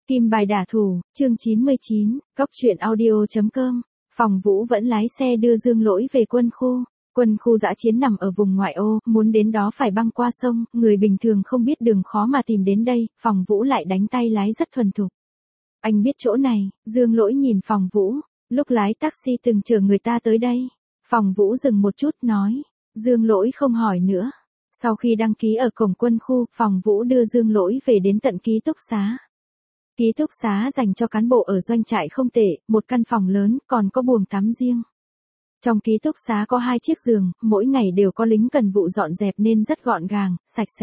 Kim bài đả thủ, chương 99, Cóc truyện audio.com. Phòng Vũ vẫn lái xe đưa Dương Lỗi về quân khu. Quân khu dã chiến nằm ở vùng ngoại ô, muốn đến đó phải băng qua sông, người bình thường không biết đường khó mà tìm đến đây, Phòng Vũ lại đánh tay lái rất thuần thục. Anh biết chỗ này, Dương Lỗi nhìn Phòng Vũ, lúc lái taxi từng chở người ta tới đây. Phòng Vũ dừng một chút nói, Dương Lỗi không hỏi nữa. Sau khi đăng ký ở cổng quân khu, Phòng Vũ đưa Dương Lỗi về đến tận ký túc xá. Ký túc xá dành cho cán bộ ở doanh trại không tệ, một căn phòng lớn, còn có buồng tắm riêng. Trong ký túc xá có 2 chiếc giường, mỗi ngày đều có lính cần vụ dọn dẹp nên rất gọn gàng, sạch sẽ.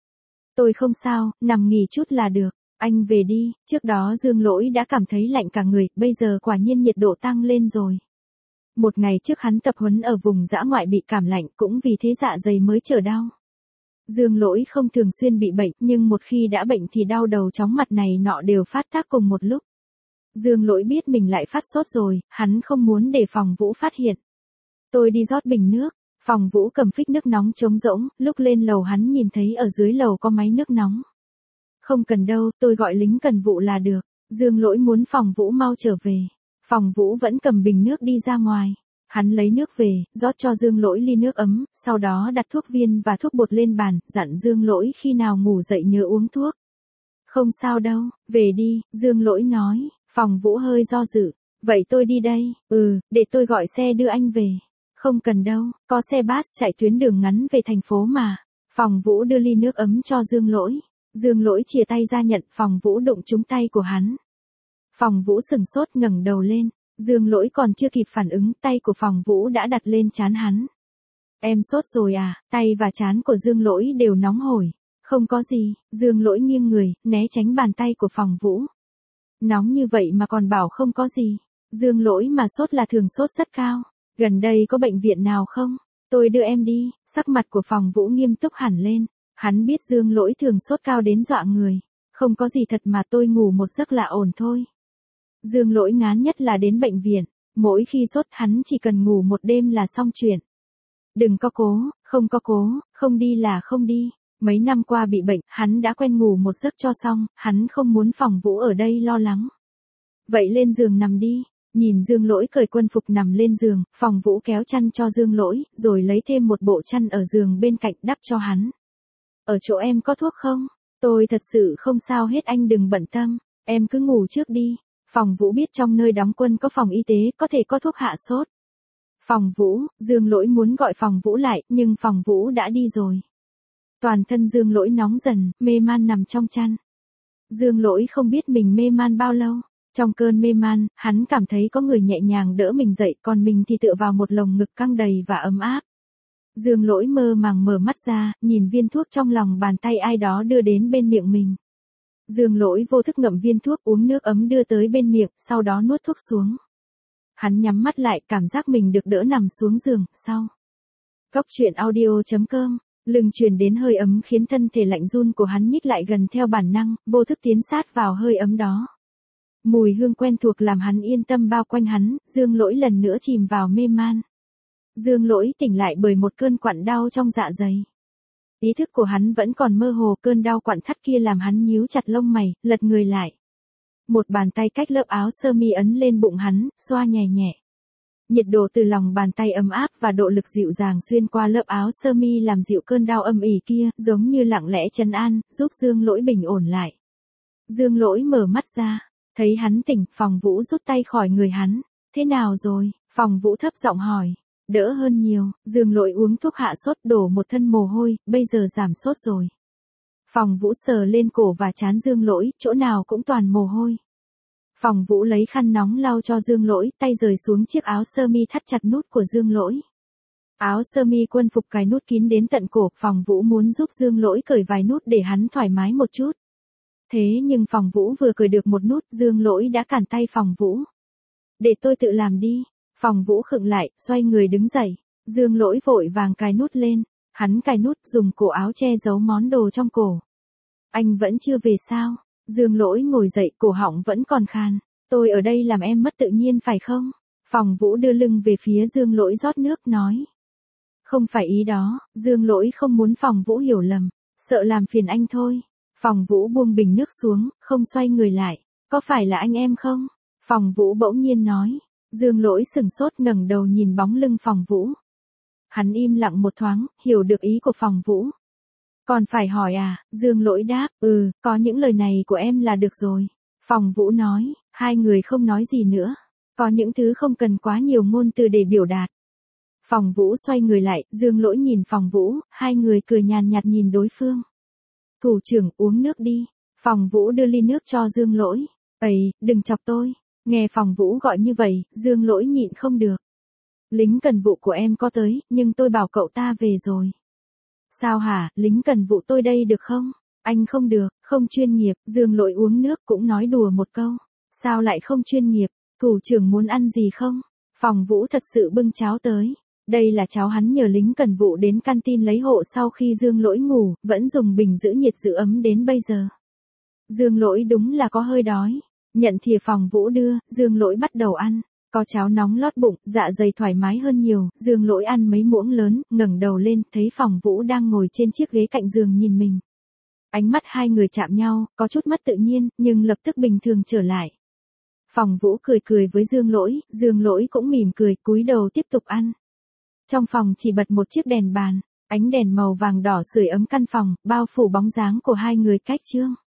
Tôi không sao, nằm nghỉ chút là được, anh về đi. Trước đó Dương Lỗi đã cảm thấy lạnh cả người, bây giờ quả nhiên nhiệt độ tăng lên rồi. Một ngày trước hắn tập huấn ở vùng dã ngoại bị cảm lạnh, cũng vì thế dạ dày mới trở đau. Dương Lỗi không thường xuyên bị bệnh, nhưng một khi đã bệnh thì đau đầu chóng mặt này nọ đều phát tác cùng một lúc. Dương Lỗi biết mình lại phát sốt rồi, hắn không muốn để Phòng Vũ phát hiện. Tôi đi rót bình nước, Phòng Vũ cầm phích nước nóng trống rỗng, lúc lên lầu hắn nhìn thấy ở dưới lầu có máy nước nóng. Không cần đâu, tôi gọi lính cần vụ là được. Dương Lỗi muốn Phòng Vũ mau trở về. Phòng Vũ vẫn cầm bình nước đi ra ngoài. Hắn lấy nước về, rót cho Dương Lỗi ly nước ấm, sau đó đặt thuốc viên và thuốc bột lên bàn, dặn Dương Lỗi khi nào ngủ dậy nhớ uống thuốc. Không sao đâu, về đi, Dương Lỗi nói. Phòng Vũ hơi do dự. Vậy tôi đi đây, để tôi gọi xe đưa anh về. Không cần đâu, có xe bus chạy tuyến đường ngắn về thành phố mà. Phòng Vũ đưa ly nước ấm cho Dương Lỗi. Dương Lỗi chìa tay ra nhận, Phòng Vũ đụng trúng tay của hắn. Phòng Vũ sửng sốt ngẩng đầu lên. Dương Lỗi còn chưa kịp phản ứng, tay của Phòng Vũ đã đặt lên trán hắn. Em sốt rồi à? Tay và trán của Dương Lỗi đều nóng hổi. Không có gì, Dương Lỗi nghiêng người, né tránh bàn tay của Phòng Vũ. Nóng như vậy mà còn bảo không có gì. Dương Lỗi mà sốt là thường sốt rất cao. Gần đây có bệnh viện nào không? Tôi đưa em đi. Sắc mặt của Phòng Vũ nghiêm túc hẳn lên. Hắn biết Dương Lỗi thường sốt cao đến dọa người. Không có gì thật mà, tôi ngủ một giấc là ổn thôi. Dương Lỗi ngán nhất là đến bệnh viện. Mỗi khi sốt hắn chỉ cần ngủ một đêm là xong chuyện. Đừng có cố, không đi là không đi. Mấy năm qua bị bệnh, hắn đã quen ngủ một giấc cho xong, hắn không muốn Phòng Vũ ở đây lo lắng. Vậy lên giường nằm đi. Nhìn Dương Lỗi cởi quân phục nằm lên giường, Phòng Vũ kéo chăn cho Dương Lỗi, rồi lấy thêm một bộ chăn ở giường bên cạnh đắp cho hắn. Ở chỗ em có thuốc không? Tôi thật sự không sao hết, anh đừng bận tâm, em cứ ngủ trước đi. Phòng Vũ biết trong nơi đóng quân có phòng y tế, có thể có thuốc hạ sốt. Phòng Vũ, Dương Lỗi muốn gọi Phòng Vũ lại, nhưng Phòng Vũ đã đi rồi. Toàn thân Dương Lỗi nóng dần, mê man nằm trong chăn. Dương Lỗi không biết mình mê man bao lâu. Trong cơn mê man, hắn cảm thấy có người nhẹ nhàng đỡ mình dậy, còn mình thì tựa vào một lồng ngực căng đầy và ấm áp. Dương Lỗi mơ màng mở mắt ra, nhìn viên thuốc trong lòng bàn tay ai đó đưa đến bên miệng mình. Dương Lỗi vô thức ngậm viên thuốc, uống nước ấm đưa tới bên miệng, sau đó nuốt thuốc xuống. Hắn nhắm mắt lại, cảm giác mình được đỡ nằm xuống giường, sau. Cóc truyện audio.com, lưng truyền đến hơi ấm khiến thân thể lạnh run của hắn nhích lại gần theo bản năng, vô thức tiến sát vào hơi ấm đó. Mùi hương quen thuộc làm hắn yên tâm bao quanh hắn, Dương Lỗi lần nữa chìm vào mê man. Dương Lỗi tỉnh lại bởi một cơn quặn đau trong dạ dày. Ý thức của hắn vẫn còn mơ hồ, cơn đau quặn thắt kia làm hắn nhíu chặt lông mày, lật người lại. Một bàn tay cách lớp áo sơ mi ấn lên bụng hắn, xoa nhẹ nhẹ. Nhiệt độ từ lòng bàn tay ấm áp và độ lực dịu dàng xuyên qua lớp áo sơ mi làm dịu cơn đau âm ỉ kia, giống như lặng lẽ trấn an, giúp Dương Lỗi bình ổn lại. Dương Lỗi mở mắt ra, thấy hắn tỉnh, Phòng Vũ rút tay khỏi người hắn. Thế nào rồi? Phòng Vũ thấp giọng hỏi. Đỡ hơn nhiều, Dương Lỗi uống thuốc hạ sốt đổ một thân mồ hôi, bây giờ giảm sốt rồi. Phòng Vũ sờ lên cổ và trán Dương Lỗi, chỗ nào cũng toàn mồ hôi. Phòng Vũ lấy khăn nóng lau cho Dương Lỗi, tay rời xuống chiếc áo sơ mi thắt chặt nút của Dương Lỗi. Áo sơ mi quân phục cài nút kín đến tận cổ, Phòng Vũ muốn giúp Dương Lỗi cởi vài nút để hắn thoải mái một chút. Thế nhưng Phòng Vũ vừa cởi được một nút, Dương Lỗi đã cản tay Phòng Vũ. Để tôi tự làm đi. Phòng Vũ khựng lại, xoay người đứng dậy. Dương Lỗi vội vàng cài nút lên. Hắn cài nút, dùng cổ áo che giấu món đồ trong cổ. Anh vẫn chưa về sao? Dương Lỗi ngồi dậy, cổ họng vẫn còn khàn. Tôi ở đây làm em mất tự nhiên phải không? Phòng Vũ đưa lưng về phía Dương Lỗi rót nước, nói. Không phải ý đó, Dương Lỗi không muốn Phòng Vũ hiểu lầm. Sợ làm phiền anh thôi. Phòng Vũ buông bình nước xuống, không xoay người lại. Có phải là anh em không? Phòng Vũ bỗng nhiên nói. Dương Lỗi sửng sốt ngẩng đầu nhìn bóng lưng Phòng Vũ. Hắn im lặng một thoáng, hiểu được ý của Phòng Vũ. Còn phải hỏi à? Dương Lỗi đáp, có những lời này của em là được rồi. Phòng Vũ nói, hai người không nói gì nữa. Có những thứ không cần quá nhiều ngôn từ để biểu đạt. Phòng Vũ xoay người lại, Dương Lỗi nhìn Phòng Vũ, hai người cười nhàn nhạt nhìn đối phương. Thủ trưởng uống nước đi. Phòng Vũ đưa ly nước cho Dương Lỗi. Ây, đừng chọc tôi. Nghe Phòng Vũ gọi như vậy, Dương Lỗi nhịn không được. Lính cần vụ của em có tới, nhưng tôi bảo cậu ta về rồi. Sao hả, lính cần vụ tôi đây được không? Anh không được, không chuyên nghiệp, Dương Lỗi uống nước cũng nói đùa một câu. Sao lại không chuyên nghiệp, thủ trưởng muốn ăn gì không? Phòng Vũ thật sự bưng cháo tới. Đây là cháo hắn nhờ lính cần vụ đến canteen lấy hộ sau khi Dương Lỗi ngủ, vẫn dùng bình giữ nhiệt giữ ấm đến bây giờ. Dương Lỗi đúng là có hơi đói. Nhận thìa Phòng Vũ đưa, Dương Lỗi bắt đầu ăn. Có cháo nóng lót bụng, dạ dày thoải mái hơn nhiều, Dương Lỗi ăn mấy muỗng lớn, ngẩng đầu lên, thấy Phòng Vũ đang ngồi trên chiếc ghế cạnh giường nhìn mình. Ánh mắt hai người chạm nhau, có chút mất tự nhiên, nhưng lập tức bình thường trở lại. Phòng Vũ cười cười với Dương Lỗi cũng mỉm cười, cúi đầu tiếp tục ăn. Trong phòng chỉ bật một chiếc đèn bàn, ánh đèn màu vàng đỏ sưởi ấm căn phòng, bao phủ bóng dáng của hai người cách trương.